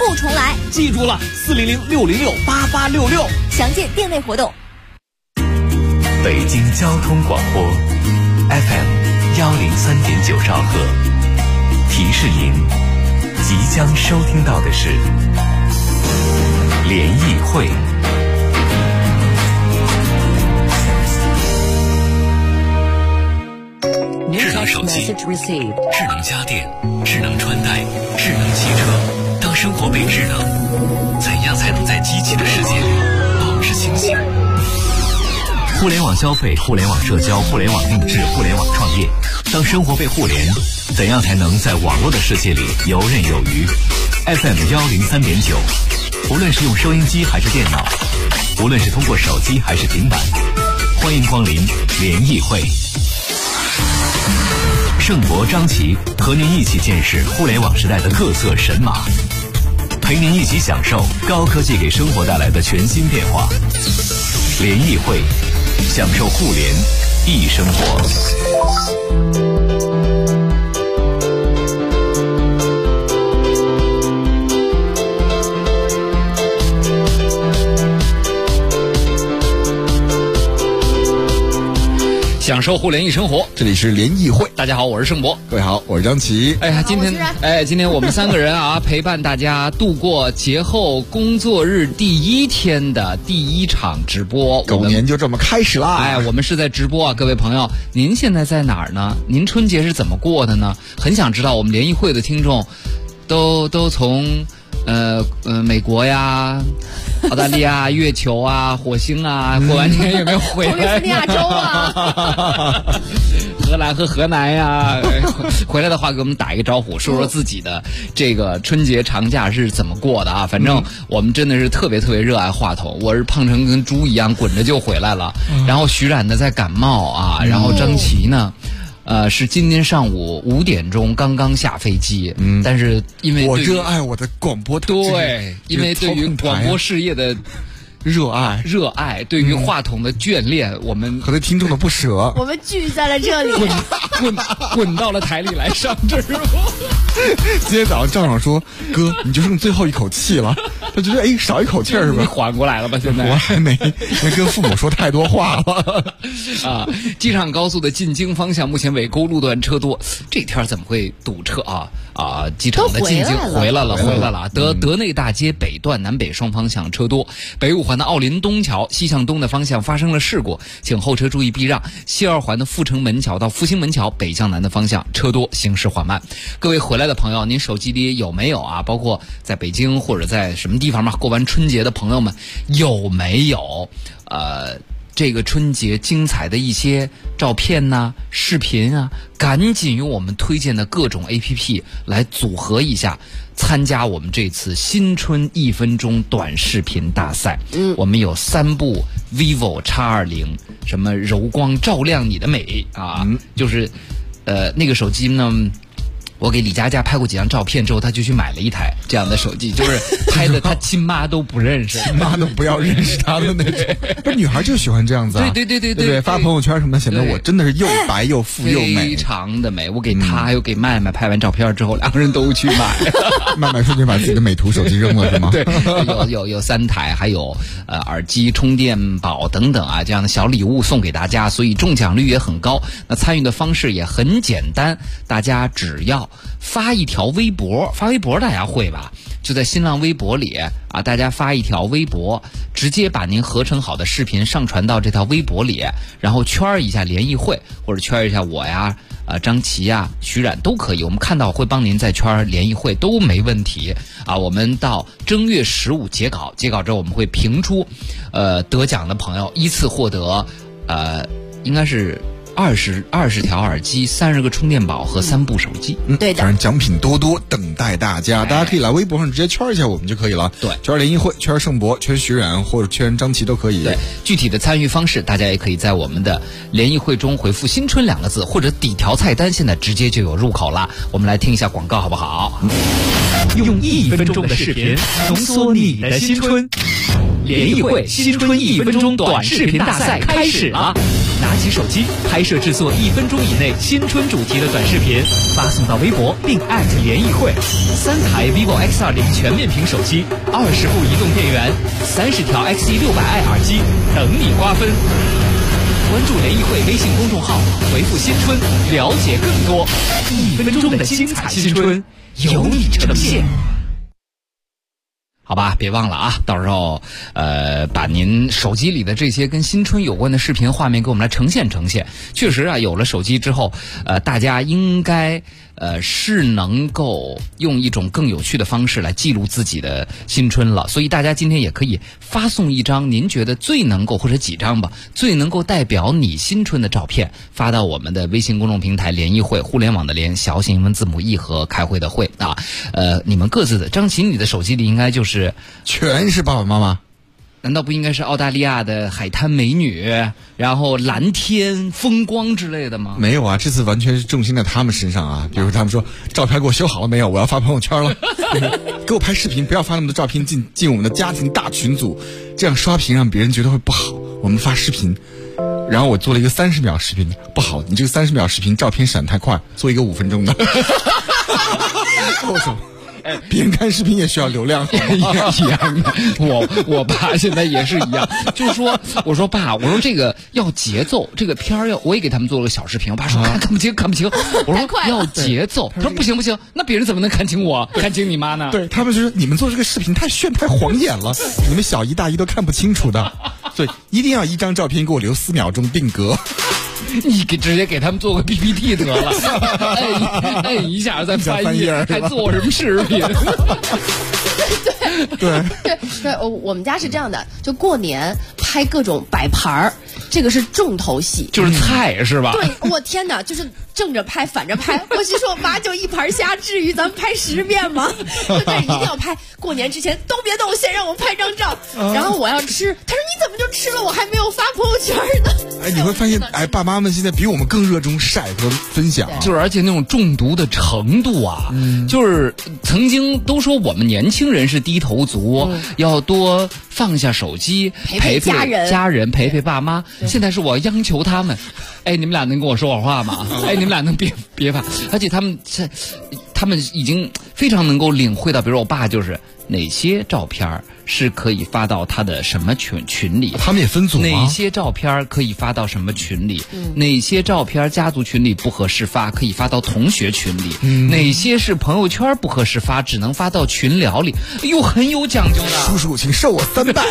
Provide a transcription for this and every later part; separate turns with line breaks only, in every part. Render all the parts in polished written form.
不重来。
记住了，400-606-8866，
详见店内活动。
北京交通广播 FM103.9兆赫，提示您即将收听到的是联谊会。智能手机、智能家电、智能穿戴、智能汽车。当生活被智能，怎样才能在机器的世界里保持清醒？互联网消费、互联网社交、互联网定制、互联网创业。当生活被互联，怎样才能在网络的世界里游刃有余？ FM103.9，无论是用收音机还是电脑，无论是通过手机还是平板，欢迎光临联谊会。盛博、张琪和您一起见识互联网时代的各色神马，陪您一起享受高科技给生活带来的全新变化。联谊会，享受互联易生活。
享受互联易生活，
这里是联谊会。
大家好，我是盛博。
各位好，我是张琪。
哎呀，今天我们3个人啊，陪伴大家度过节后工作日第1天的第1场直播。
狗年就这么开始啦！
哎，我们是在直播啊，各位朋友，您现在在哪儿呢？您春节是怎么过的呢？很想知道，我们联谊会的听众都从美国呀、澳大利亚、月球啊、火星啊，过完年有没有回来？
从利斯尼亚州啊，
荷兰和河南呀，回来的话给我们打一个招呼，说说自己的这个春节长假是怎么过的啊？反正我们真的是特别特别热爱话筒，我是胖成跟猪一样滚着就回来了。然后徐冉呢在感冒啊，然后张琪呢。是今天上午5点钟刚刚下飞机，但是因为
我热爱我的广播台，
对，因为对于广播事业的热爱，对于话筒的眷恋，我们
和对听众的不舍，
我们聚在了这里，
滚到了台里来上直播。
今天早上赵爽说：“哥，你就剩最后一口气了。”他觉得少一口气是吧？
你缓过来了吧？现在
我还没跟父母说太多话了
啊！机场高速的进京方向目前尾沟路段车多，这天怎么会堵车啊？机场的进京回来了。德内大街北段南北双方向车多，北5环的奥林东桥西向东的方向发生了事故，请后车注意避让。西2环的阜成门桥到复兴门桥北向南的方向车多，行驶缓慢。各位回来的朋友，您手机里有没有啊？包括在北京或者在什么地方嘛，过完春节的朋友们有没有这个春节精彩的一些照片呐、视频啊？赶紧用我们推荐的各种 APP 来组合一下，参加我们这次新春1分钟短视频大赛。我们有3部 vivo X20，什么柔光照亮你的美啊，就是那个手机呢。我给李佳佳拍过几张照片之后，他就去买了一台这样的手机，就是拍的他亲妈都不认识，
亲妈都不要认识他的那种。不是女孩就喜欢这样子啊？对，发朋友圈什么的，显得我真的是又白又富又美，
非常的美。我给他还有给麦麦拍完照片之后，2个人都去买。
麦麦瞬间把自己的美图手机扔了是吗？
对，有3台，还有耳机、充电宝等等啊，这样的小礼物送给大家，所以中奖率也很高。那参与的方式也很简单，大家只要发一条微博，发微博大家会吧？就在新浪微博里啊，大家发一条微博，直接把您合成好的视频上传到这条微博里，然后圈一下联谊会，或者圈一下我呀、张琪呀、徐冉都可以，我们看到会帮您再圈联谊会都没问题啊。我们到正月15截稿之后，我们会评出得奖的朋友，依次获得应该是20条耳机、30个充电宝和3部手机。
对的，
反正奖品多多等待大家，大家可以来微博上直接圈一下我们就可以了。
对，
圈联谊会、圈盛博、圈徐冉或者圈张琪都可以。
对，具体的参与方式，大家也可以在我们的联谊会中回复“新春”2个字，或者底条菜单，现在直接就有入口了。我们来听一下广告好不好？
用1分钟的视频浓缩你的新春。 联谊会新春1分钟短视频大赛开始了！拿起手机拍摄制作1分钟以内新春主题的短视频，发送到微博并联谊会。3台 vivo X20全面屏手机，20部移动电源，30条 XE600i 耳机等你瓜分。关注联谊会微信公众号，回复新春了解更多。1分钟的精彩新春由你呈现。
好吧，别忘了啊，到时候把您手机里的这些跟新春有关的视频画面给我们来呈现。确实啊，有了手机之后，大家应该是能够用一种更有趣的方式来记录自己的新春了。所以大家今天也可以发送一张您觉得最能够，或者几张吧，最能够代表你新春的照片，发到我们的微信公众平台联谊会，互联网的联，小写英文字母 E 和开会的会啊。你们各自的张琪，你的手机里应该就是
全是爸爸妈妈。
难道不应该是澳大利亚的海滩美女，然后蓝天风光之类的吗？
没有啊，这次完全是重心在他们身上啊。比如他们说照片给我修好了没有，我要发朋友圈了。给我拍视频，不要发那么多照片进我们的家庭大群组，这样刷屏让别人觉得会不好。我们发视频，然后我做了一个30秒视频，不好，你这个30秒视频照片闪太快，做一个5分钟的。我说别人看视频也需要流量，
一样的。我爸现在也是一样，就是说，我说爸，我说这个要节奏，这个片儿我也给他们做了个小视频。我爸说看不清。我说要节奏，他说不行，那别人怎么能看清我？看清你妈呢？
对他们就是你们做这个视频太炫太晃眼了，你们小姨大姨都看不清楚的，所以一定要一张照片给我留4秒钟定格。
你直接给他们做个 PPT 得了，摁一下再翻页，还做什么视频？
对，我们家是这样的，就过年拍各种摆盘儿，这个是重头戏，
就是菜是吧？
对，我天哪，就是正着拍反着拍。我是说妈就一盘虾，至于咱们拍10遍吗？就这一定要拍，过年之前都别动，先让我拍张照，然后我要吃。他说你怎么就吃了？我还没有发朋友圈呢。
你会发现，爸妈们现在比我们更热衷晒和分享，
就是而且那种中毒的程度啊，就是曾经都说我们年轻人是低头族，要多放下手机，陪
家
人，陪爸妈。现在是我央求他们，你们俩能跟我说会儿话吗？你们俩能别发？而且他们已经非常能够领会到，比如我爸就是哪些照片是可以发到他的什么群里，
他们也分组吗？
哪些照片可以发到什么群里？哪些照片家族群里不合适发，可以发到同学群里？哪些是朋友圈不合适发，只能发到群聊里？很有讲究的。
叔叔，请受我3拜。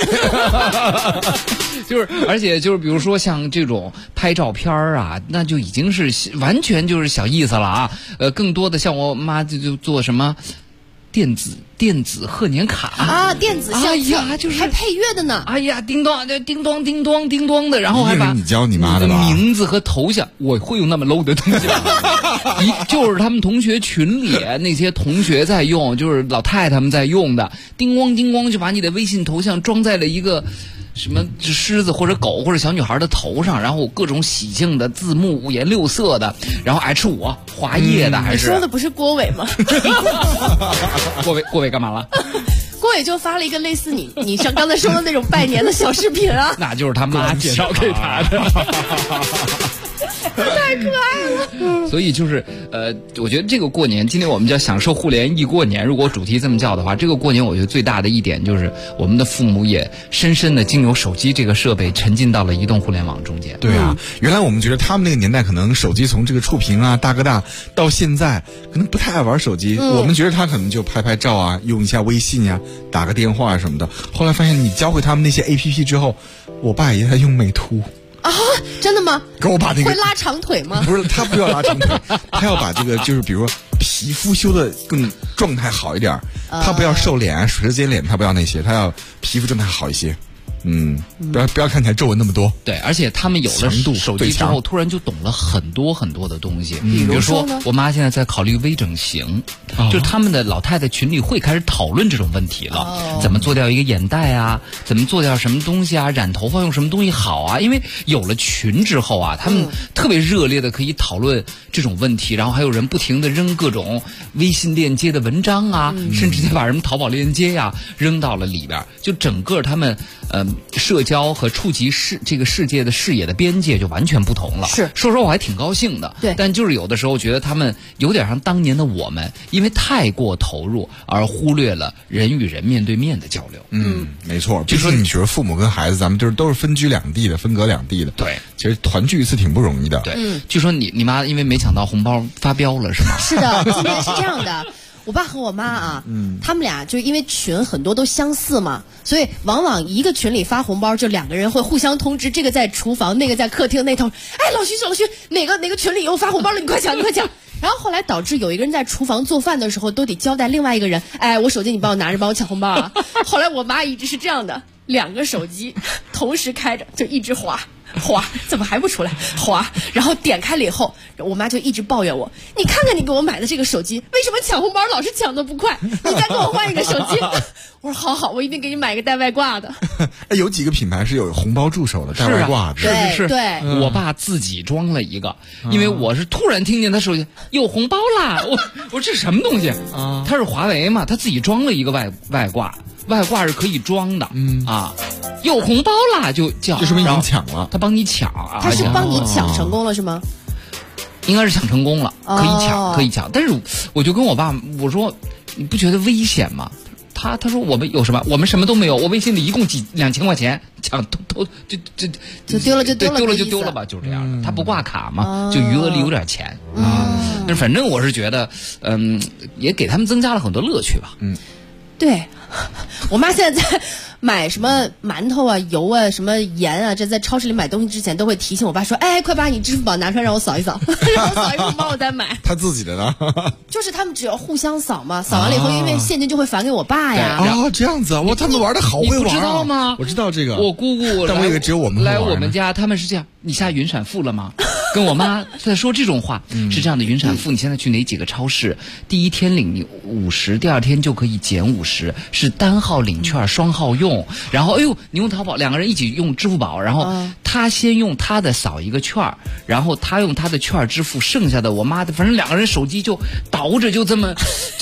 而且比如说像这种拍照片啊，那就已经是完全就是小意思了啊。更多的像我妈就做什么电子贺年卡
啊，电子相册，
就是
还配乐的呢。
叮咚叮咚的，然后还把
你教你妈的吧
名字和头像，我会用那么 low 的东西。就是他们同学群里那些同学在用，就是老太太们在用的，叮咣就把你的微信头像装在了一个什么狮子或者狗或者小女孩的头上，然后各种喜庆的字幕5颜6色的，然后 H5华页的，还是
你说的不是郭伟吗？
郭伟干嘛了？
郭伟就发了一个类似你像刚才说的那种拜年的小视频啊。
那就是他妈介绍给他的。
太可爱了。
所以就是我觉得这个过年，今天我们叫享受互联易过年。如果主题这么叫的话，这个过年我觉得最大的一点就是我们的父母也深深的经由手机这个设备沉浸到了移动互联网中间。
对啊，原来我们觉得他们那个年代可能手机从这个触屏啊大哥大到现在可能不太爱玩手机，我们觉得他可能就拍照啊，用一下微信呀，打个电话什么的。后来发现你教会他们那些 APP 之后，我爸也在用美图。
啊，真的吗？
跟我把那个
会拉长腿吗？
不是，他不要拉长腿，他要把这个就是比如说皮肤修的更状态好一点，他不要瘦脸、水舌尖脸，他不要那些，他要皮肤状态好一些。 不要看起来皱纹那么多。
对，而且他们有了手机之后，突然就懂了很多很多的东西。比如说，我妈现在在考虑微整形，就是他们的老太太群里会开始讨论这种问题了，怎么做掉一个眼袋啊，怎么做掉什么东西啊，染头发用什么东西好啊？因为有了群之后啊，他们特别热烈的可以讨论这种问题，然后还有人不停的扔各种微信链接的文章啊，甚至再把什么淘宝链接呀扔到了里边，就整个他们社交和触及这个世界的视野的边界就完全不同了。
是，
说实话我还挺高兴的。
对，
但就是有的时候觉得他们有点像当年的我们，因为太过投入而忽略了人与人面对面的交流。
没错。就说你觉得父母跟孩子，咱们就是都是分居两地的，分隔两地的。
对，
其实团聚一次挺不容易的。
对，据说你妈因为没抢到红包发飙了是吗？
是的，今天是这样的。我爸和我妈啊，他们俩就因为群很多都相似嘛，所以往往一个群里发红包，就两个人会互相通知，这个在厨房，那个在客厅那头。哎，老徐，哪个群里又发红包了？你快抢，你快抢！然后后来导致有一个人在厨房做饭的时候，都得交代另外一个人，哎，我手机你帮我拿着，帮我抢红包啊。后来我妈一直是这样的，两个手机同时开着，就一直滑，怎么还不出来？滑，然后点开了以后，我妈就一直抱怨我：“你看看你给我买的这个手机，为什么抢红包老是抢得不快？你再给我换一个手机。”我说：“好，我一定给你买一个带外挂的。”
哎，有几个品牌是有红包助手的，带外挂的。
是。
对，
我爸自己装了一个，因为我是突然听见他手机有红包啦，我说这什么东西？他是华为嘛，他自己装了一个外挂。外挂是可以装的，有红包啦就叫，
这说明已经抢了，
他帮你抢啊，
他是帮你抢成功了是吗？
应该是抢成功了，可以抢，但是我就跟我爸我说，你不觉得危险吗？他说我们有什么？我们什么都没有，我微信里一共2000块钱，抢都
就丢了
吧，就这样的。他不挂卡嘛，就余额里有点钱但是反正我是觉得，也给他们增加了很多乐趣吧。
对，我妈现在在买什么馒头啊、油啊、什么盐啊，这在超市里买东西之前都会提醒我爸说：“哎，快把你支付宝拿出来让我扫一扫，让我扫一红包我再买。”
他自己的呢？
就是他们只要互相扫嘛，扫完了以后，因为现金就会返给我爸呀。
这样子啊，他们玩的好会玩，
你不知道吗？
我知道这个。
我姑姑，
但我以为只有我们
来我们家，他们是这样。你下云闪付了吗？跟我妈在说这种话，是这样的。云闪付，你现在去哪几个超市？第一天领你50，第二天就可以减50，是单号领券，双号用。然后，你用淘宝，两个人一起用支付宝，然后他先用他的扫一个券，然后他用他的券支付，剩下的我妈的，反正两个人手机就倒着，就这么，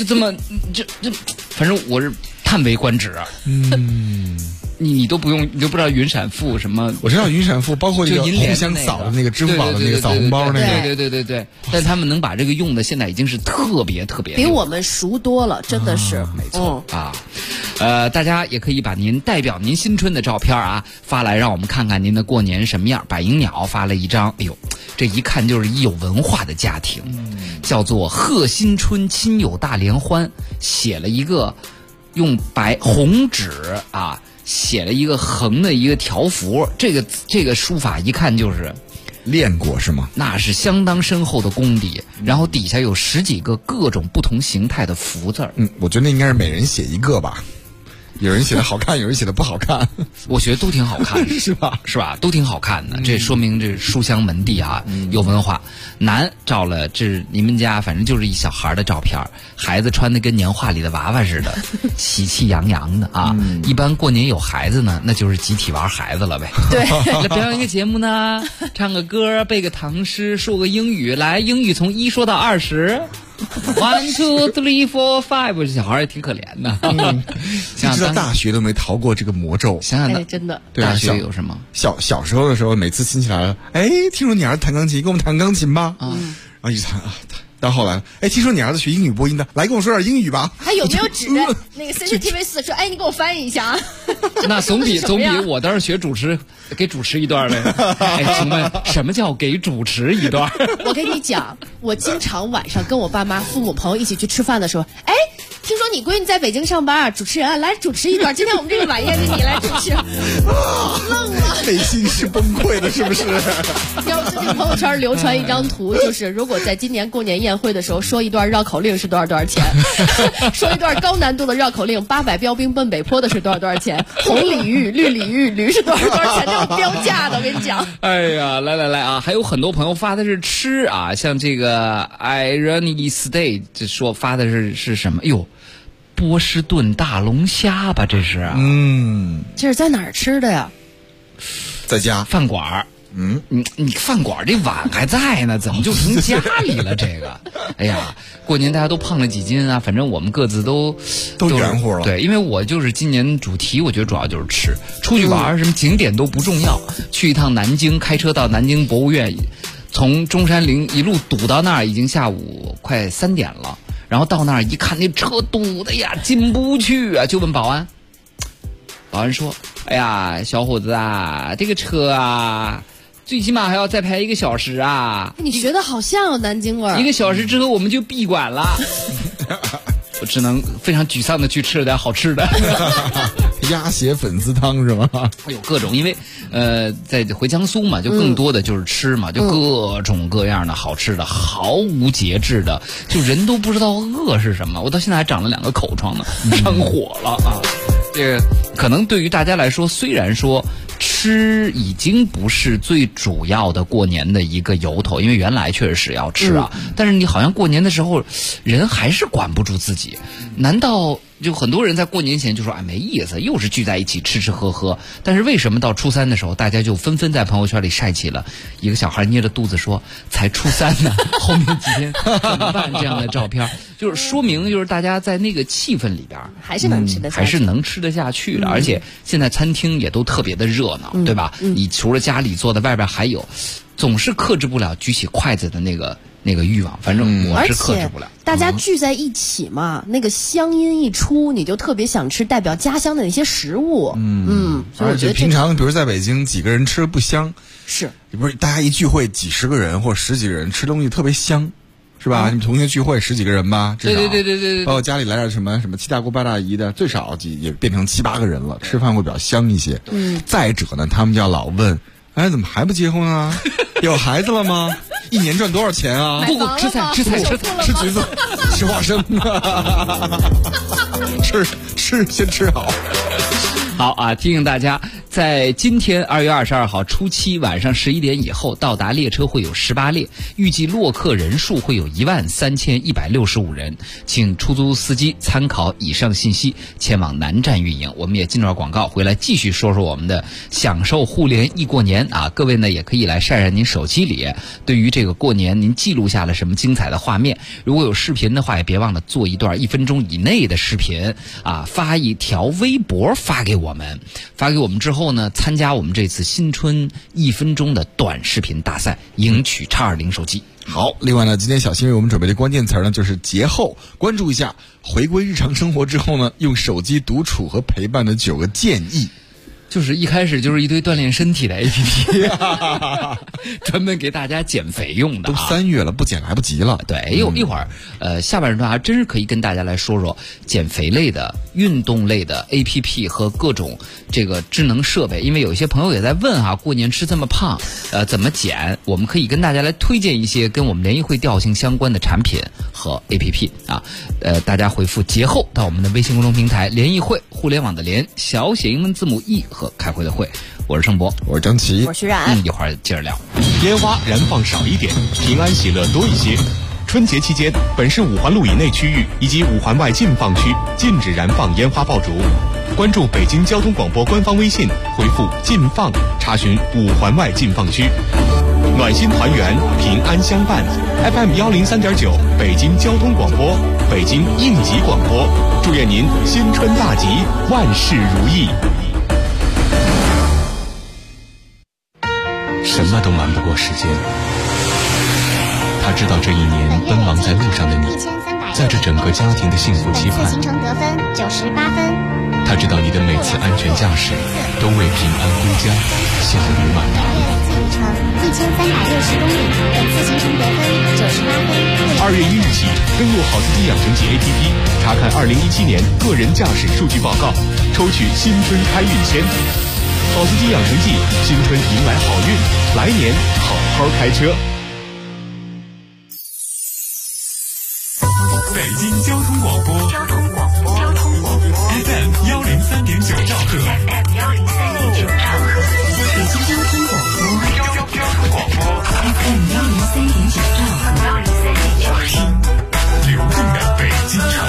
反正我是叹为观止。你都不用，你都不知道云闪付什么？
我知道云闪付，包括这个互相扫的那个支付宝的那个扫红包那
个。对。但他们能把这个用的，现在已经是特别
比我们熟多了，真的是
没错大家也可以把您代表您新春的照片发来，让我们看看您的过年什么样。百灵鸟发了一张，哎呦，这一看就是一有文化的家庭，叫做贺新春亲友大联欢，写了一个用红纸写了一个横的一个条幅，这个书法一看就是
练过是吗？
那是相当深厚的功底。然后底下有10几个各种不同形态的福字。
我觉得那应该是每人写一个吧。有人写的好看，有人写的不好看，
我觉得都挺好看的，
是吧？
都挺好看的。这说明这书香门第有文化。男照了，这你们家反正就是一小孩的照片，孩子穿的跟年画里的娃娃似的，喜气洋洋的一般过年有孩子呢，那就是集体玩孩子了呗。
对，
来表演一个节目呢，唱个歌，背个唐诗，说个英语，来英语从1说到20。1 2 3 4 5，这小孩也挺可怜的。
直到大学都没逃过这个魔咒。
想想
真的，
大学有什么？
小时候的时候，每次亲戚来了，听说你儿子弹钢琴，跟我们弹钢琴吧。然后一弹到后来，听说你儿子学英语播音的，来跟我说点英语吧。
还有没有指着那个 CCTV4 说，你给我翻译一下
那总比我当时学主持给主持一段嘞。请问什么叫给主持一段？
我跟你讲，我经常晚上跟我爸妈、父母、朋友一起去吃饭的时候， 听说你闺女在北京上班啊，主持人啊，来主持一段。今天我们这个晚宴就你来主持，愣了，
内心是崩溃的，是不是？
要不是朋友圈流传一张图，就是如果在今年过年宴会的时候说一段绕口令是多少钱，说一段高难度的绕口令800标兵奔北坡的是多少钱，红鲤鱼绿鲤鱼驴是多少钱，这种标价的我跟你讲。
哎呀，来啊，还有很多朋友发的是吃啊，像这个 Irony Stay 这说发的是什么？哟，波士顿大龙虾吧，这是。
这是在哪儿吃的呀？
在家
饭馆。你饭馆这碗还在呢，怎么就成家里了？这个，哎呀，过年大家都胖了几斤啊，反正我们各自都
圆乎了。
对，因为我就是今年主题，我觉得主要就是吃，出去玩什么景点都不重要，去一趟南京，开车到南京博物院，从中山陵一路堵到那儿，已经下午快3点了。然后到那儿一看，那车堵的呀，进不去啊，就问保安。保安说：“哎呀，小伙子啊，这个车啊。”最起码还要再排1个小时啊！
你学的好像有南京味儿。1
个小时之后我们就闭馆了，我只能非常沮丧的去吃了点好吃的。
鸭血粉丝汤是吗？
有各种，因为在回江苏嘛，就更多的就是吃嘛，就各种各样的好吃的，毫无节制的，就人都不知道饿是什么。我到现在还长了2个口疮呢，上火了啊！这个可能对于大家来说，虽然说吃已经不是最主要的过年的一个由头，因为原来确实是要吃啊，但是你好像过年的时候，人还是管不住自己。难道就很多人在过年前就说哎没意思，又是聚在一起吃吃喝喝？但是为什么到初3的时候，大家就纷纷在朋友圈里晒起了一个小孩捏着肚子说才初3呢，后面几天怎么办这样的照片？就是说明就是大家在那个气氛里边
还是能吃得下去，
还是能吃得下去的。而且现在餐厅也都特别的热闹，对吧？你除了家里做的，外边还有，总是克制不了举起筷子的那个欲望，反正我是克制不了。
大家聚在一起嘛，那个乡音一出，你就特别想吃代表家乡的那些食物。所以我觉得
平常比如在北京几个人吃不香，
是
不是？大家一聚会几十个人或者10几个人吃东西特别香。是吧？你们同学聚会10几个人吧，至少
对，
包括家里来点什么7大姑8大姨的，最少也变成7、8个人了，吃饭会比较香一些。再者呢，他们就要老问，哎，怎么还不结婚啊？有孩子了吗？1年赚多少钱啊？
不吃菜，吃
橘子，吃花生，吃先吃好。
好啊，提醒大家，在今天2月22号初7晚上11点以后到达列车会有18列，预计落客人数会有13165人，请出租司机参考以上信息前往南站运营。我们也进段广告，回来继续说说我们的享受互联易过年啊！各位呢也可以来晒晒您手机里对于这个过年您记录下了什么精彩的画面。如果有视频的话，也别忘了做一段1分钟以内的视频啊，发一条微博发给我们之后呢，参加我们这次新春1分钟的短视频大赛，赢取X20手机。
好，另外呢，今天小新为我们准备的关键词呢，就是节后，关注一下回归日常生活之后呢，用手机独处和陪伴的9个建议。
就是一开始就是一堆锻炼身体的 APP， 专门给大家减肥用的。
都3月了，不减来不及了。
对，一会儿下半时段还真是可以跟大家来说说减肥类的、运动类的 APP 和各种这个智能设备。因为有一些朋友也在问啊，过年吃这么胖，怎么减？我们可以跟大家来推荐一些跟我们联谊会调性相关的产品和 APP 啊。大家回复节后到我们的微信公众平台联谊会，互联网的联，小写英文字母 E 和开会的会。我是盛博，
我是张琪，
我是徐冉。
一会儿接着聊。
烟花燃放少一点，平安喜乐多一些。春节期间，本市5环路以内区域以及5环外禁放区禁止燃放烟花爆竹。关注北京交通广播官方微信，回复禁放查询5环外禁放区。暖心团圆，平安相伴。FM 103.9，北京交通广播，北京应急广播。祝愿您新春大吉，万事如意。什么都瞒不过时间。他知道这一年奔忙在路上的你，在这整个家庭的幸福期盼。
行程得分98分。
他知道你的每次安全驾驶都为平安归家效率满堂。
历程1360公里，本次行程得分98分。
2月1日起，登录好司机养成记 APP， 查看2017年个人驾驶数据报告，抽取新春开运签。好司机养成记，新春迎来好运，来年好好开车。
北京交通广播FM 103.9兆赫，北京交通广播 FM 103.9兆赫，听流动的北京城。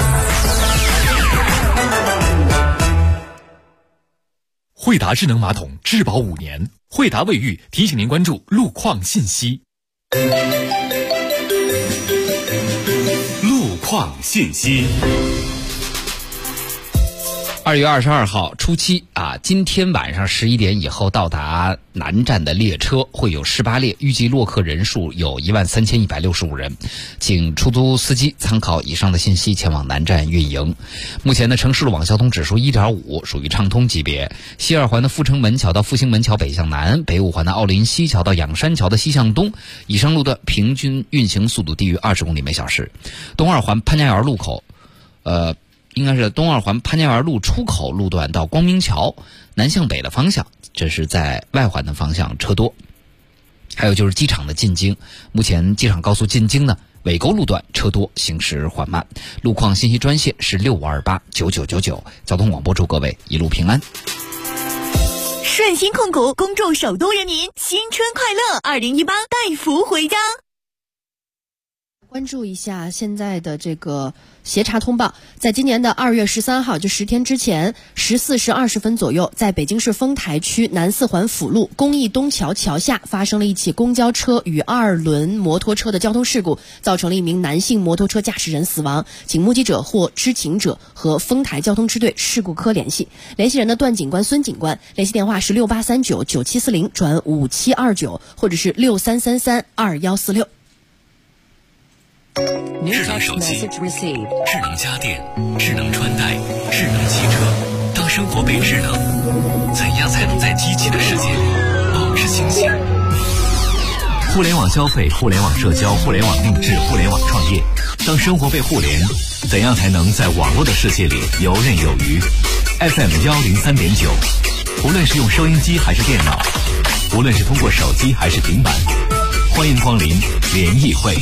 惠达智能马桶质保5年，惠达卫浴提醒您关注路况信息。路况信息。
2月22号初七今天晚上11点以后到达南站的列车会有18列，预计落客人数有13165人，请出租司机参考以上的信息前往南站运营。目前的城市路网交通指数 1.5， 属于畅通级别。西二环的阜成门桥到复兴门桥北向南，北五环的奥林西桥到仰山桥的西向东，以上路段平均运行速度低于20公里每小时。东二环潘家园路口应该是东二环潘家园路出口路段到光明桥南向北的方向，这是在外环的方向车多。还有就是机场的进京，目前机场高速进京呢尾沟路段车多，行驶缓慢。路况信息专线是65289999。交通广播祝各位一路平安。
顺鑫控股恭祝首都人民新春快乐，2018带福回家。
关注一下现在的这个协查通报，在今年的2月13号，就10天之前14时20分左右，在北京市丰台区南四环辅路公益东桥桥下发生了一起公交车与2轮摩托车的交通事故，造成了一名男性摩托车驾驶人死亡，请目击者或知情者和丰台交通支队事故科联系。联系人的段警官、孙警官，联系电话是68399740转5729，或者是63332146。
智能手机、智能家电、智能穿戴、智能汽车，当生活被智能，怎样才能在机器的世界里保持清醒？互联网消费、互联网社交、互联网定制、互联网创业，当生活被互联，怎样才能在网络的世界里游刃有余？ FM 103.9，无论是用收音机还是电脑，无论是通过手机还是平板，欢迎光临联谊会。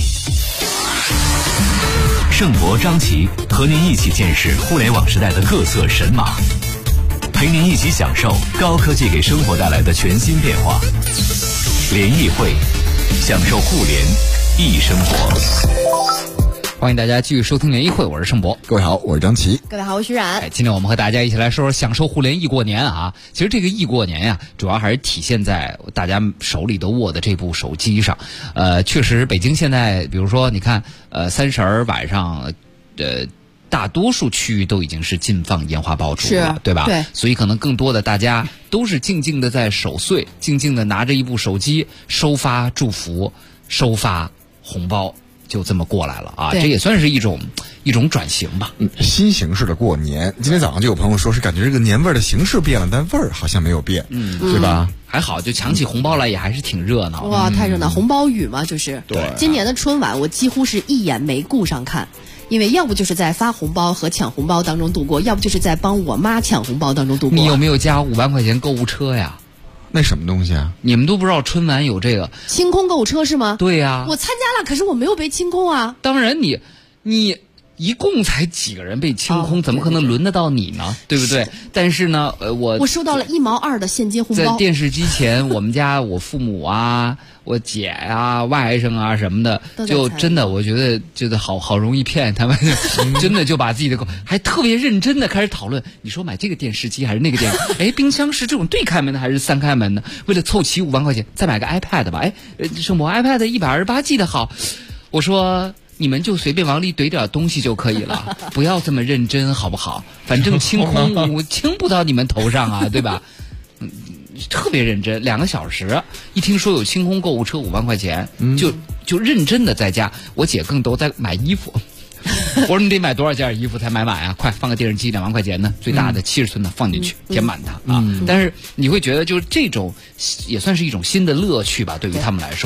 盛博、张琪和您一起见识互联网时代的各色神马，陪您一起享受高科技给生活带来的全新变化。联谊会，享受互联易生活。
欢迎大家继续收听联谊会，我是盛博。
各位好，我是张琪。
各位好，我是徐冉。
今天我们和大家一起来说说享受互联易过年啊。其实这个易过年呀，主要还是体现在大家手里都握的这部手机上。确实北京现在比如说你看30晚上大多数区域都已经是禁放烟花爆竹了，对吧？对，所以可能更多的大家都是静静的在守岁，静静的拿着一部手机收发祝福、收发红包，就这么过来了啊。这也算是一种转型吧。
新形式的过年。今天早上就有朋友说是感觉这个年味儿的形式变了，但味儿好像没有变，对吧？
还好，就抢起红包来也还是挺热闹的。
哇，太热闹！红包雨嘛，就是。
对。
今年的春晚我几乎是一眼没顾上看，因为要不就是在发红包和抢红包当中度过，要不就是在帮我妈抢红包当中度过。
你有没有加5万块钱购物车呀？
那什么东西啊？
你们都不知道春晚有这个
清空购物车是吗？
对呀，
我参加了，可是我没有被清空啊。
当然你一共才几个人被清空，怎么可能轮得到你呢？对不对？但是呢，我
收到了1毛2的现金红包。
在电视机前，我们家我父母啊、我姐啊、外甥啊什么的，就真的我觉得好容易骗他们，真的就把自己的还特别认真的开始讨论，你说买这个电视机还是那个电视？冰箱是这种对开门的还是3开门的？为了凑齐5万块钱，再买个 iPad 吧。什么 iPad 128G 的好？我说。你们就随便往里怼点东西就可以了，不要这么认真好不好？反正清空我清不到你们头上啊，对吧？特别认真，2个小时。一听说有清空购物车5万块钱，就认真的在家。我姐更都在买衣服。我说你得买多少件衣服才买满啊？快放个电视机2万块钱呢，最大的70寸的放进去填满它啊！但是你会觉得就是这种也算是一种新的乐趣吧，对于他们来说。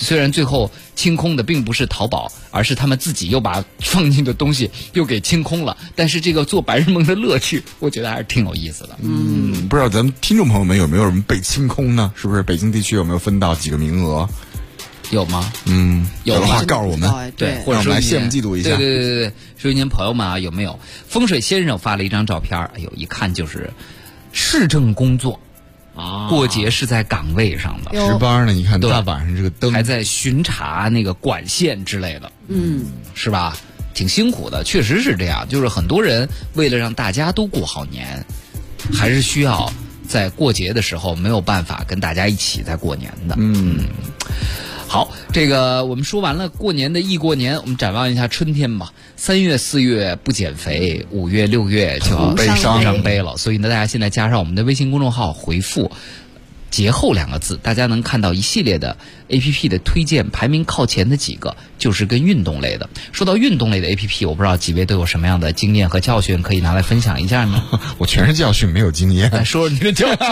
虽然最后清空的并不是淘宝，而是他们自己又把放进的东西又给清空了，但是这个做白日梦的乐趣，我觉得还是挺有意思的。
不知道咱们听众朋友们有没有人被清空呢？是不是北京地区有没有分到几个名额？
有吗？
有的话告诉我们，
对，或者
我们来羡慕嫉妒一下。
对，收音机朋友们啊，有没有？风水先生发了一张照片，哎呦，一看就是市政工作啊，过节是在岗位上的，
值班呢。你看大晚上这个灯
还在巡查那个管线之类的，是吧？挺辛苦的，确实是这样。就是很多人为了让大家都过好年，还是需要在过节的时候没有办法跟大家一起在过年的。好，这个我们说完了过年的忆过年，我们展望一下春天吧。3月4月不减肥，5月6月就要上杯了。所以呢，大家现在加上我们的微信公众号，回复节后2个字，大家能看到一系列的 APP 的推荐，排名靠前的几个就是跟运动类的。说到运动类的 APP， 我不知道几位都有什么样的经验和教训可以拿来分享一下呢？
我全是教训，没有经验。
来说说你的教训。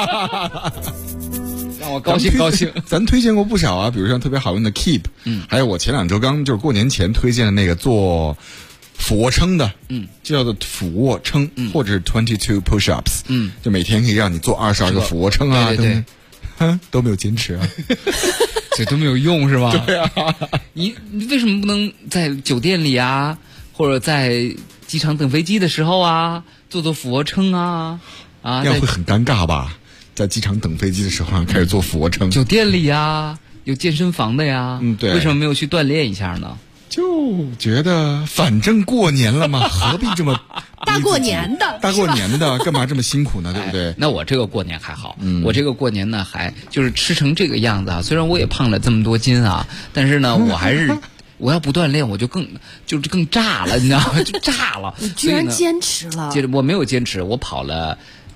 让我高兴。
咱推荐过不少啊，比如像特别好用的 Keep，还有我前2周刚就是过年前推荐的那个做俯卧撑的，就叫做俯卧撑，或者是22 push-ups，就每天可以让你做22个俯卧撑啊，
对，
都没有坚持啊，
这都没有用是吧？
对啊，
你为什么不能在酒店里啊，或者在机场等飞机的时候啊，做俯卧撑啊？
那样会很尴尬吧？在机场等飞机的时候开始做俯卧撑，
酒店里呀，有健身房的呀，
对，
为什么没有去锻炼一下呢？
就觉得反正过年了嘛，何必这么
大过年的，
干嘛这么辛苦呢？对不对？
那我这个过年还好，我这个过年呢还就是吃成这个样子啊。虽然我也胖了这么多斤啊，但是呢，我还是我要不锻炼，我就更炸了，你知道吗？就炸了。
你居然坚持了？
接着我没有坚持，我跑了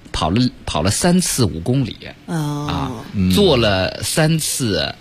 3次5公里做了3次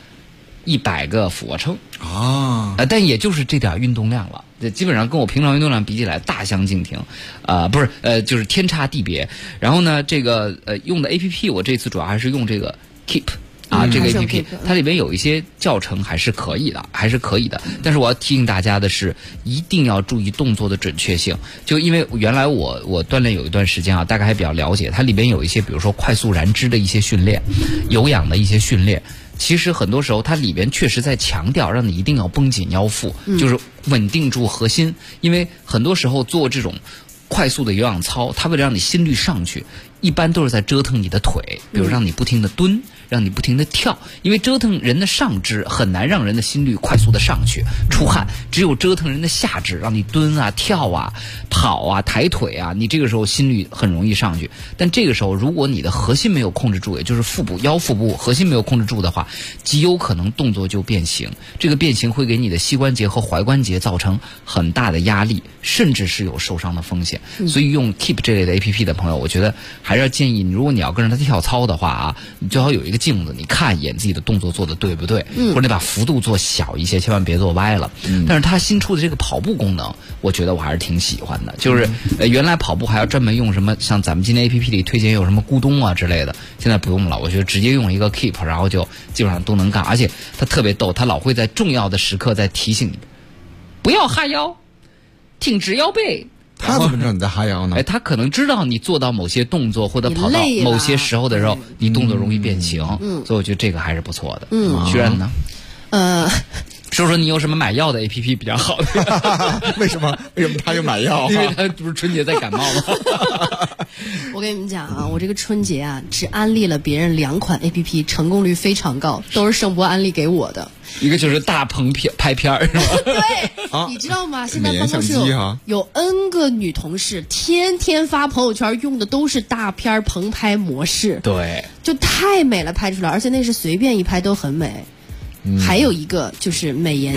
100个俯卧撑但也就是这点运动量了，基本上跟我平常运动量比起来大相径庭，就是天差地别。然后呢，这个用的 APP 我这次主要还是用这个 Keep。这个 APP 它里边有一些教程还是可以的，但是我要提醒大家的是，一定要注意动作的准确性。就因为原来我锻炼有一段时间啊，大概还比较了解，它里边有一些比如说快速燃脂的一些训练，有氧的一些训练。其实很多时候它里边确实在强调让你一定要绷紧腰腹，就是稳定住核心。因为很多时候做这种快速的有氧操，它为了让你心率上去，一般都是在折腾你的腿，比如让你不停的蹲，让你不停的跳，因为折腾人的上肢很难让人的心率快速的上去出汗，只有折腾人的下肢，让你蹲啊跳啊跑啊抬腿啊，你这个时候心率很容易上去。但这个时候如果你的核心没有控制住，也就是腰腹部核心没有控制住的话，极有可能动作就变形，这个变形会给你的膝关节和踝关节造成很大的压力，甚至是有受伤的风险。所以用 Keep 这类的 APP 的朋友，我觉得还是要建议你，如果你要跟着他跳操的话啊，你最好有一个镜子，你看一眼自己的动作做的对不对，或者你把幅度做小一些，千万别做歪了。但是他新出的这个跑步功能，我觉得我还是挺喜欢的。就是原来跑步还要专门用什么，像咱们今天 APP 里推荐有什么咕咚啊之类的，现在不用了。我觉得直接用一个 Keep， 然后就基本上都能干。而且他特别逗，他老会在重要的时刻在提醒你，不要哈腰，挺直腰背。
他怎么知道你在哈腰呢？
他可能知道你做到某些动作或者跑到某些时候的时候，你动作容易变形，所以我觉得这个还是不错的。徐然呢？说说你有什么买药的 APP 比较好的？
为什么他又买药？
因为他不是春节在感冒吗？
我跟你们讲啊，我这个春节啊，只安利了别人2款 APP， 成功率非常高，都是盛博安利给我的。
一个就是大棚拍片是吧？
对，你知道吗？现在办公室有 N 个女同事，天天发朋友圈，用的都是大片棚拍模式。
对，
就太美了，拍出来，而且那是随便一拍都很美。还有一个就是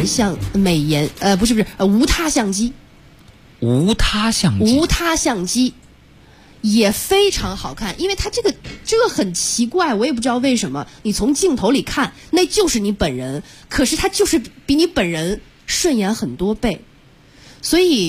无他相机。无他相机也非常好看，因为它这个很奇怪，我也不知道为什么，你从镜头里看那就是你本人，可是它就是比你本人顺眼很多倍，所以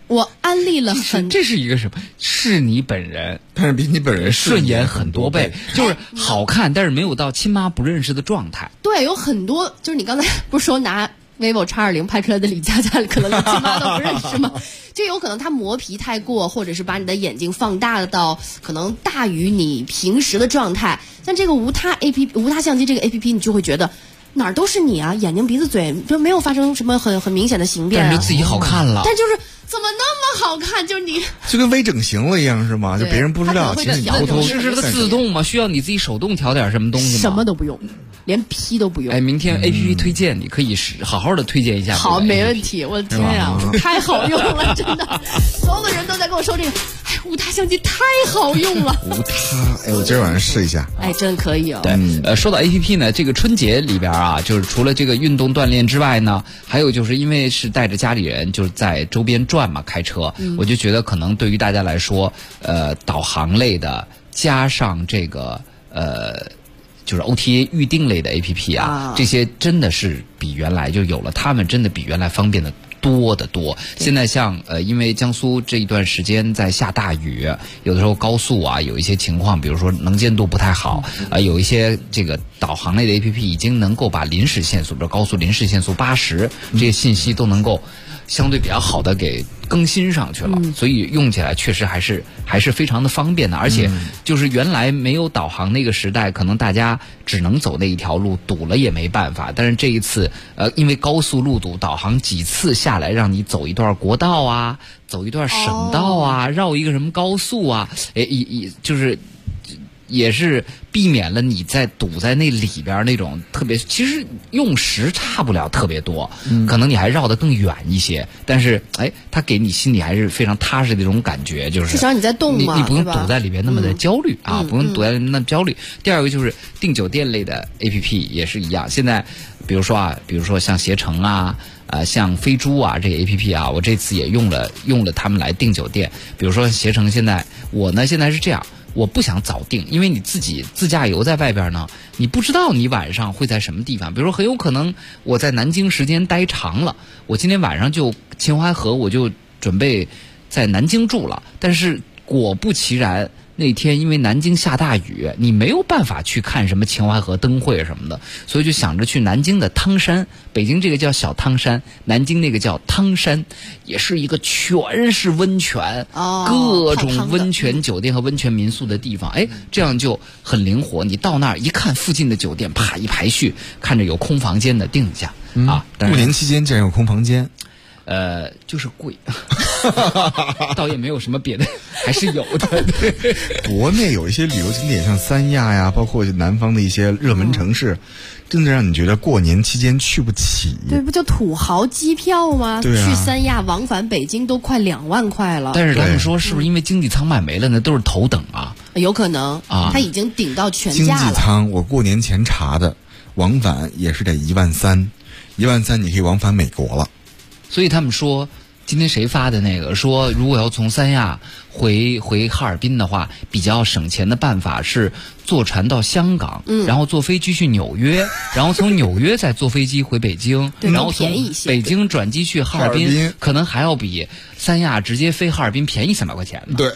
我安利了很，
这是一个什么？是你本人，
但是比你本人
顺眼很多倍，就是好看，但是没有到亲妈不认识的状态。
对，有很多，就是你刚才不是说拿 vivo X20拍出来的李佳佳可能连亲妈都不认识吗？就有可能它磨皮太过，或者是把你的眼睛放大到可能大于你平时的状态。像这个无他相机这个 APP， 你就会觉得哪儿都是你啊，眼睛鼻子嘴就没有发生什么很明显的形变，
但是自己好看了。
但就是怎么那么好看？就是你
就跟微整形了一样是吗？就别人不知道，其实你偷偷
是个自动吗？需要你自己手动调点什么东西吗？
什么都不用，连 P 都不用。
哎，明天 APP 推荐你可以好好的推荐一下。
好，没问题。我的天呀，太好用了，真的，所有的人都在跟我说这个。哎，无他相机太好用了。
无他，哎，我今儿晚上试一下。
哎，真可以哦。
对，说到 APP 呢，这个春节里边啊，就是除了这个运动锻炼之外呢，还有就是因为是带着家里人就是在周边转嘛，开车，我就觉得可能对于大家来说，导航类的加上这个就是 OTA 预定类的 APP 啊，这些真的是比原来就有了，他们真的比原来方便的多得多。现在像因为江苏这一段时间在下大雨，有的时候高速啊有一些情况，比如说能见度不太好，有一些这个导航类的 APP 已经能够把临时限速，比如高速临时限速80这些信息都能够相对比较好的给更新上去了，所以用起来确实还是非常的方便的。而且就是原来没有导航那个时代，可能大家只能走那一条路，堵了也没办法。但是这一次因为高速路堵，导航几次下来让你走一段国道啊，走一段省道啊，绕一个什么高速啊，就是也是避免了你在堵在那里边那种特别，其实用时差不了特别多，可能你还绕得更远一些，但是它给你心里还是非常踏实的一种感觉，就是
至少你在动嘛，
你不用堵在里边那么的焦虑啊，不用堵在那么焦虑。第二个就是订酒店类的 APP 也是一样，现在比如说像携程啊。像飞猪啊这个 APP 啊，我这次也用了他们来订酒店。比如说携程，现在是这样，我不想早订，因为你自己自驾游在外边呢，你不知道你晚上会在什么地方。比如说很有可能我在南京时间待长了，我今天晚上就秦淮河我就准备在南京住了，但是果不其然。那天因为南京下大雨，你没有办法去看什么秦淮河灯会什么的，所以就想着去南京的汤山，北京这个叫小汤山，南京那个叫汤山，也是一个全是温泉，各种温泉酒店和温泉民宿的地方。这样就很灵活，你到那儿一看附近的酒店，啪一排序，看着有空房间的订一下啊。
过年期间竟然有空房间。
就是贵，倒也没有什么别的，还是有的。
国内有一些旅游景点，像三亚呀，包括南方的一些热门城市，真的让你觉得过年期间去不起。
对，不就土豪机票吗？
对啊，
去三亚往返北京都快2万块了。
但是他们说，是不是因为经济舱买没了呢？都是头等啊？
有可能啊，他已经顶到全价了。
经济舱我过年前查的，往返也是得13000，13000你可以往返美国了。
所以他们说，今天谁发的那个说，如果要从三亚回哈尔滨的话，比较省钱的办法是坐船到香港，然后坐飞机去纽约，然后从纽约再坐飞机回北京，然后从北京转机去哈尔滨，可能还要比三亚直接飞哈尔滨便宜300块钱呢。
对。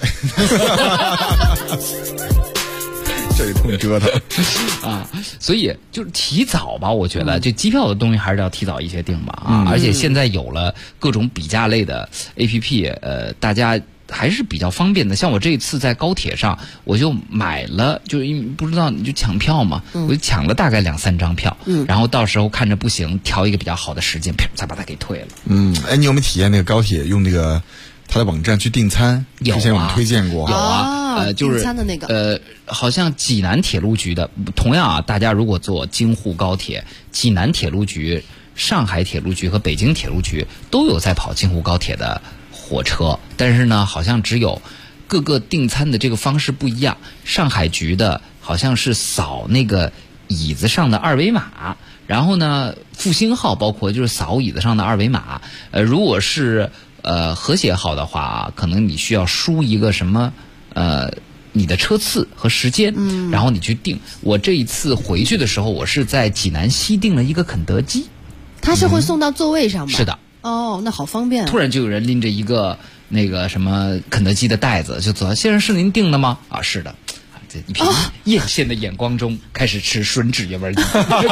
这一通折腾
啊，所以就是提早吧，我觉得这机票的东西还是要提早一些订吧啊，而且现在有了各种比价类的 APP，大家还是比较方便的。像我这一次在高铁上，我就买了，就因为不知道你就抢票嘛，我就抢了大概2-3张票，然后到时候看着不行，挑一个比较好的时间，再把它给退了。
你有没有体验那个高铁用那个他的网站去订餐？
有啊，
之前我们推荐过。
有啊，就是
订餐的那个
好像济南铁路局的，同样啊，大家如果坐京沪高铁，济南铁路局、上海铁路局和北京铁路局都有在跑京沪高铁的火车，但是呢，好像只有各个订餐的这个方式不一样。上海局的好像是扫那个椅子上的二维码，然后呢，复兴号包括就是扫椅子上的二维码。如果是和谐号的话，可能你需要输一个什么你的车次和时间，然后你去订。我这一次回去的时候，我是在济南西订了一个肯德基。
他是会送到座位上吗？
是的。
哦，那好方便啊。
突然就有人拎着一个那个什么肯德基的袋子，就走，先生是您订的吗？啊，是的。这一片艳羡的眼光中，开始吃吮指原味鸡。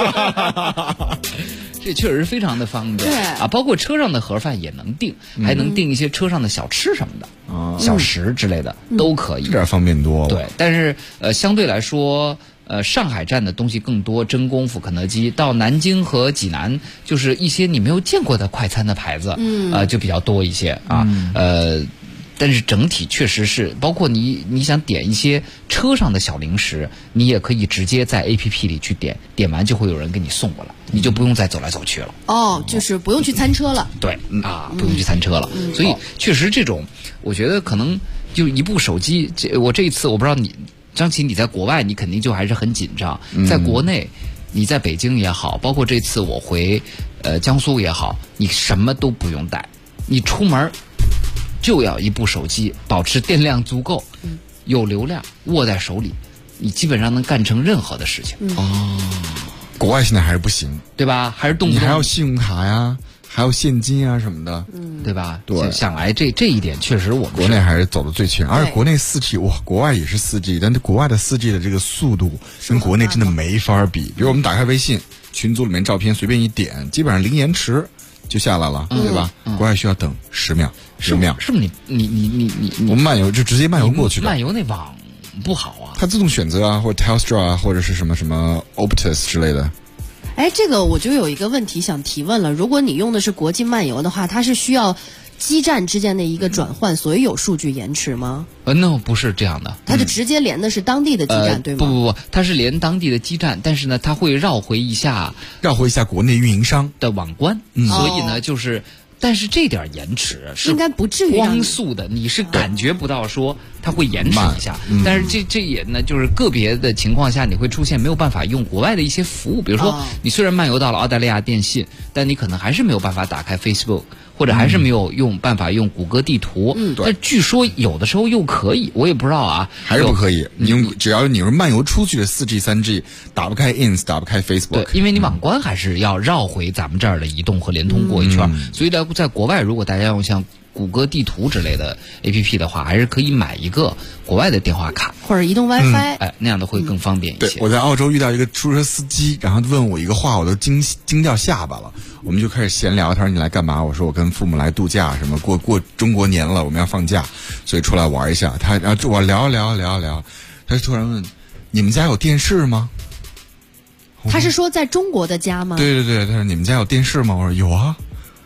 这确实非常的方便。
对
啊，包括车上的盒饭也能订，还能订一些车上的小吃什么的，小食之类的都可以。
这点方便多。
对，但是相对来说。上海站的东西更多，真功夫、肯德基。到南京和济南，就是一些你没有见过的快餐的牌子，就比较多一些啊。但是整体确实是，包括你想点一些车上的小零食，你也可以直接在 APP 里去点，点完就会有人给你送过来，你就不用再走来走去了。
哦，就是不用去餐车了。
对啊，不用去餐车了。所以确实这种，我觉得可能就一部手机，我这一次我不知道你。张琪，你在国外，你肯定就还是很紧张。在国内，你在北京也好，包括这次我回江苏也好，你什么都不用带，你出门就要一部手机，保持电量足够，有流量，握在手里，你基本上能干成任何的事情。
国外现在还是不行，
对吧？还是动不动
你还要信用卡呀。还有现金啊什么的，
对吧？
对，
想来这一点确实我们
国内还是走的最前，而且国内4G 哇，国外也是4G，但是国外的4G 的这个速度跟国内真的没法比。比如我们打开微信群组里面照片随便一点，基本上零延迟就下来了，对吧？国外需要等10秒，10秒。
是不是你
我们漫游就直接漫游过去的。
漫游那网不好啊，
它自动选择啊，或者 Telstra 啊，或者是什么什么 Optus 之类的。
哎，这个我就有一个问题想提问了。如果你用的是国际漫游的话，它是需要基站之间的一个转换，所以有数据延迟吗
？No， 不是这样的。
它就直接连的是当地的基站，对吗？
不，它是连当地的基站，但是呢，它会绕回一下
国内运营商
的网关，所以呢，就是。但是这点延迟是
应该不至于
光速的，你是感觉不到说它会延迟一下。但是这也呢，就是个别的情况下，你会出现没有办法用国外的一些服务，比如说你虽然漫游到了澳大利亚电信，但你可能还是没有办法打开 Facebook， 或者还是没有办法用谷歌地图。但据说有的时候又可以，我也不知道啊，
还是不可以。只要你是漫游出去的4G、3G， 打不开 Ins， 打不开 Facebook。
对，因为你网关还是要绕回咱们这儿的移动和联通过一圈，所以在国外，如果大家用像谷歌地图之类的 APP 的话，还是可以买一个国外的电话卡
或者移动 WiFi，
那样的会更方便一些。
对，我在澳洲遇到一个出租车司机，然后问我一个话，我都惊掉下巴了。我们就开始闲聊，他说你来干嘛？我说我跟父母来度假，什么过中国年了，我们要放假，所以出来玩一下。然后我聊，他就突然问你们家有电视吗？
他是说在中国的家吗？
对，他说你们家有电视吗？我说有啊。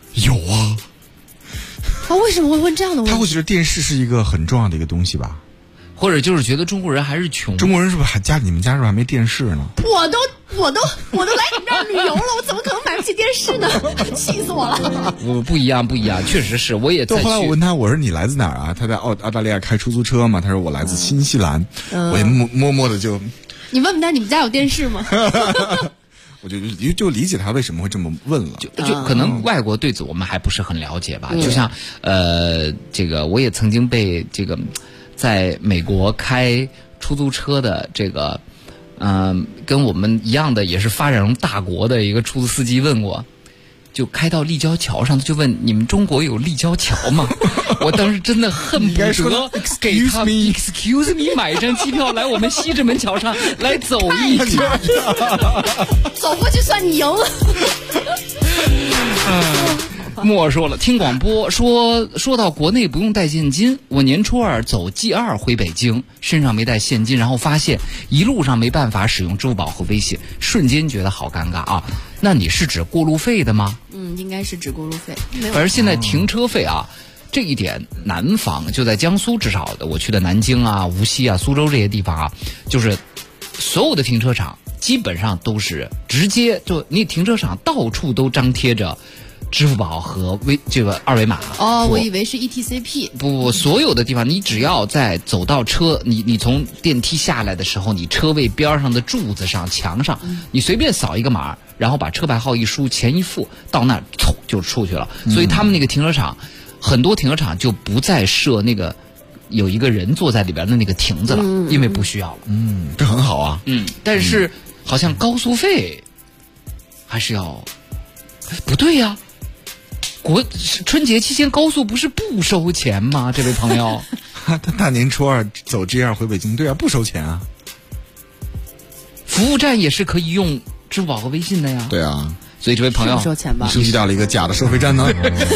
他为什么会问这样的问题？
他会觉得电视是一个很重要的一个东西吧，
或者就是觉得中国人还是穷。
中国人是不是你们家是不是还没电视呢？
我都来你们这儿旅游了，我怎么可能买不起电视呢？气死我了！
不一样，确实是，我也在。
后来我问他，我说你来自哪儿啊？他在澳大利亚开出租车嘛。他说我来自新西兰。我也默默的就。
你问他你们家有电视吗？
我就理解他为什么会这么问了，
就可能外国对此我们还不是很了解吧。就像这个我也曾经被这个在美国开出租车的这个跟我们一样的也是发展中大国的一个出租司机问过。就开到立交桥上，他就问你们中国有立交桥吗？我当时真的恨不得给他 excuse me 买一张机票来我们西直门桥上来走一圈，
走过去算你赢了。
莫说了，听广播说到国内不用带现金，我年初2走 G2 回北京，身上没带现金，然后发现一路上没办法使用支付宝和微信，瞬间觉得好尴尬啊！那你是指过路费的吗？
应该是指过路费。
而现在停车费啊，这一点南方就在江苏，至少的我去的南京啊、无锡啊、苏州这些地方啊，就是所有的停车场基本上都是直接就你停车场到处都张贴着支付宝和这个二维码。
我以为是 ETCP。
不，所有的地方你只要在走到车，你从电梯下来的时候，你车位边上的柱子上、墙上，你随便扫一个码，然后把车牌号一输，钱一付，到那嗖就出去了。所以他们那个停车场，很多停车场就不再设那个有一个人坐在里边的那个亭子了，因为不需要了。
这很好啊。
但是好像高速费还是要，不对呀。 春节期间高速不是不收钱吗？这位朋友，
他大年初二走 G2 回北京，对啊，不收钱啊。
服务站也是可以用支付宝和微信的呀。
对啊，
所以这位朋友，
不收钱吧？
你是遇到了一个假的收费站呢？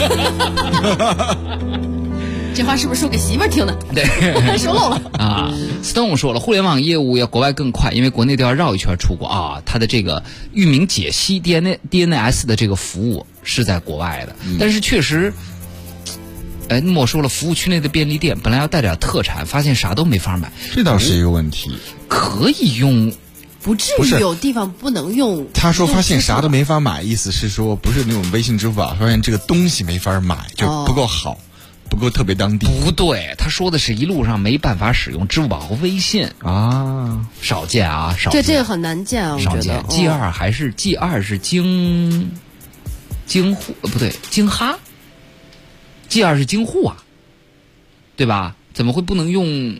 这话是不是说给媳妇儿听的？
对，
说漏了
啊。Stone 说了，互联网业务要国外更快，因为国内都要绕一圈出国啊。它的这个域名解析 DNS 的这个服务是在国外的，但是确实，我说了，服务区内的便利店本来要带点特产，发现啥都没法买，
这倒是一个问题。
可以用。
不至于有地方不能用。
他说发现啥都没法买，意思是说不是那种微信支付宝，发现这个东西没法买，就不够好，不够特别当地。
不对，他说的是一路上没办法使用支付宝和微信
啊，
少见啊，少见。
这个很难见啊，
少见。G2还是 G2是京沪不对，京哈。G2是京沪啊，对吧？怎么会不能用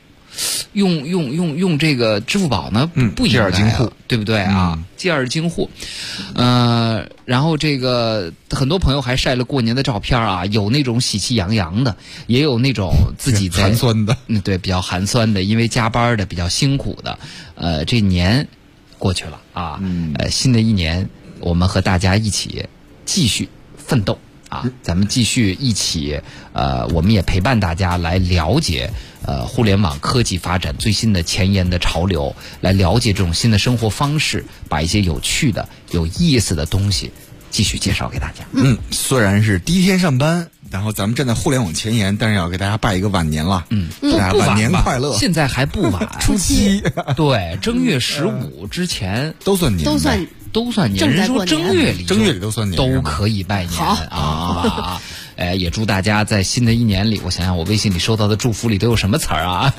这个支付宝呢？不应该、
G2京沪，
对不对啊？G2京沪，然后这个很多朋友还晒了过年的照片啊，有那种喜气洋洋的，也有那种自己在
寒酸的，
对，比较寒酸的，因为加班的比较辛苦的。这年过去了啊，新的一年我们和大家一起继续奋斗啊，咱们继续一起我们也陪伴大家来了解互联网科技发展最新的前沿的潮流，来了解这种新的生活方式，把一些有趣的有意思的东西继续介绍给大家。
虽然是第一天上班，然后咱们站在互联网前沿，但是要给大家拜一个晚年了。大家晚年快乐。
现在还不晚，
初七，
对，正月15之前
都算年，
都算年。人说正月里
都算年，
都可以拜年啊，好吧？也祝大家在新的一年里，我想想我微信里收到的祝福里都有什么词儿啊？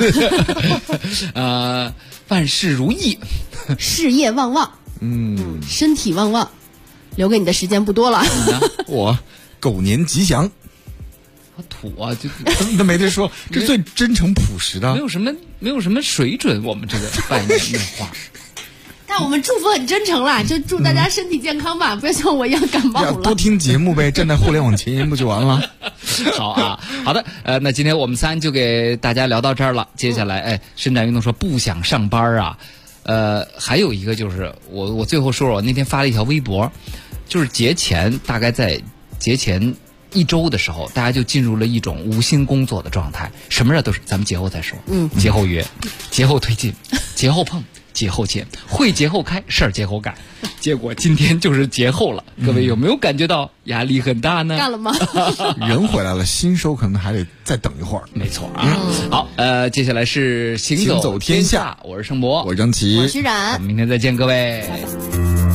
万事如意，
事业旺旺，身体旺旺，留给你的时间不多了。
我狗年吉祥。
好土啊！就
那没得说，这最真诚朴实的，
没有什么水准。我们这个拜年的话，
但我们祝福很真诚啦，就祝大家身体健康吧，不要像我一样感冒了。
多听节目呗，站在互联网前沿不就完了？
好啊，好的，那今天我们3就给大家聊到这儿了。接下来，伸展运动说不想上班啊，还有一个就是我最后说我那天发了一条微博，就是节前大概在节前1周的时候，大家就进入了一种无心工作的状态，什么事都是咱们节后再说，节后约，节后推进，节后碰，节后见，会节后开，事儿节后干。结果今天就是节后了，各位有没有感觉到压力很大呢？
干了吗？
人回来了，新收可能还得再等一会儿。
没错啊。好，接下来是行走天下，我是盛博，
我是张琪，
我是徐冉，
我们明天再见，各位。
拜拜。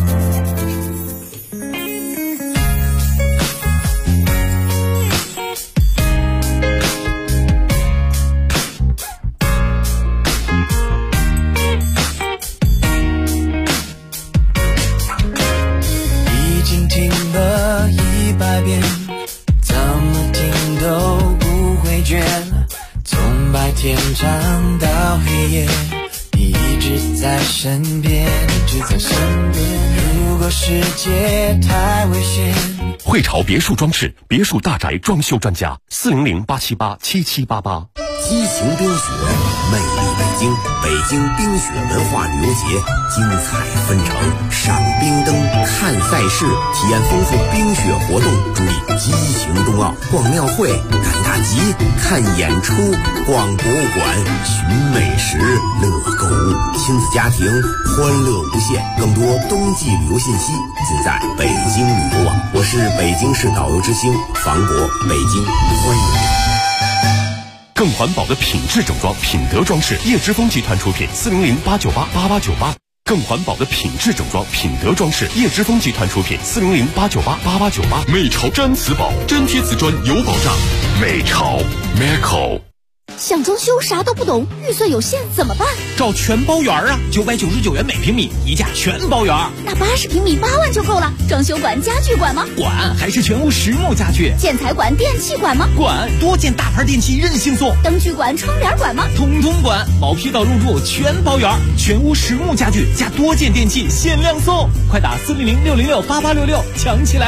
天长到黑夜，你一直在身边，一直在身边。如果世界太危险，
汇潮别墅装饰，别墅大宅装修专家，400-878-7788。
激情冰雪，魅力北京，北京冰雪文化旅游节精彩纷呈，赏冰灯，看赛事，体验丰富冰雪活动，助力激情冬奥，逛庙会，赶大集，看演出，逛博物馆，寻美食，乐购物，亲子家庭欢乐无限。更多冬季旅游信息尽在北京旅游网。我是北京市导游之星房国，北京欢迎你。
更环保的品质整装，品德装饰，叶之峰集团出品，400-898-8898。更环保的品质整装，品德装饰，叶之峰集团出品，400-898-8898。美潮毡瓷宝，真贴瓷砖有保障。美潮 Meco。
想装修啥都不懂，预算有限怎么办？
找全包圆啊，999元每平米，一价全包圆。
那80平米8万就够了。装修管、家具管吗？
管，还是全屋实木家具。
建材管、电器管吗？
管，多件大牌电器任性送。
灯具管、窗帘管吗？
通通管，毛坯到入住全包圆，全屋实木家具加多件电器限量送，快打400-606-8866抢起来吧！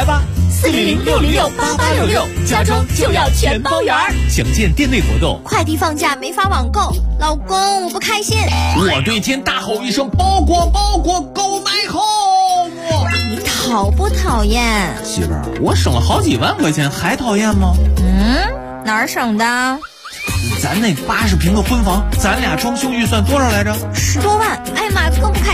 400-606-8866，家装就要全包圆。
详见店内活动。
快递放假没法网购，老公我不开心。
我对天大吼一声，包裹购买后。
你讨不讨厌？
媳妇儿，我省了好几万块钱，还讨厌吗？
哪儿省的？
咱那80平的婚房，咱俩装修预算多少来着？
10多万。哎呀妈，更不开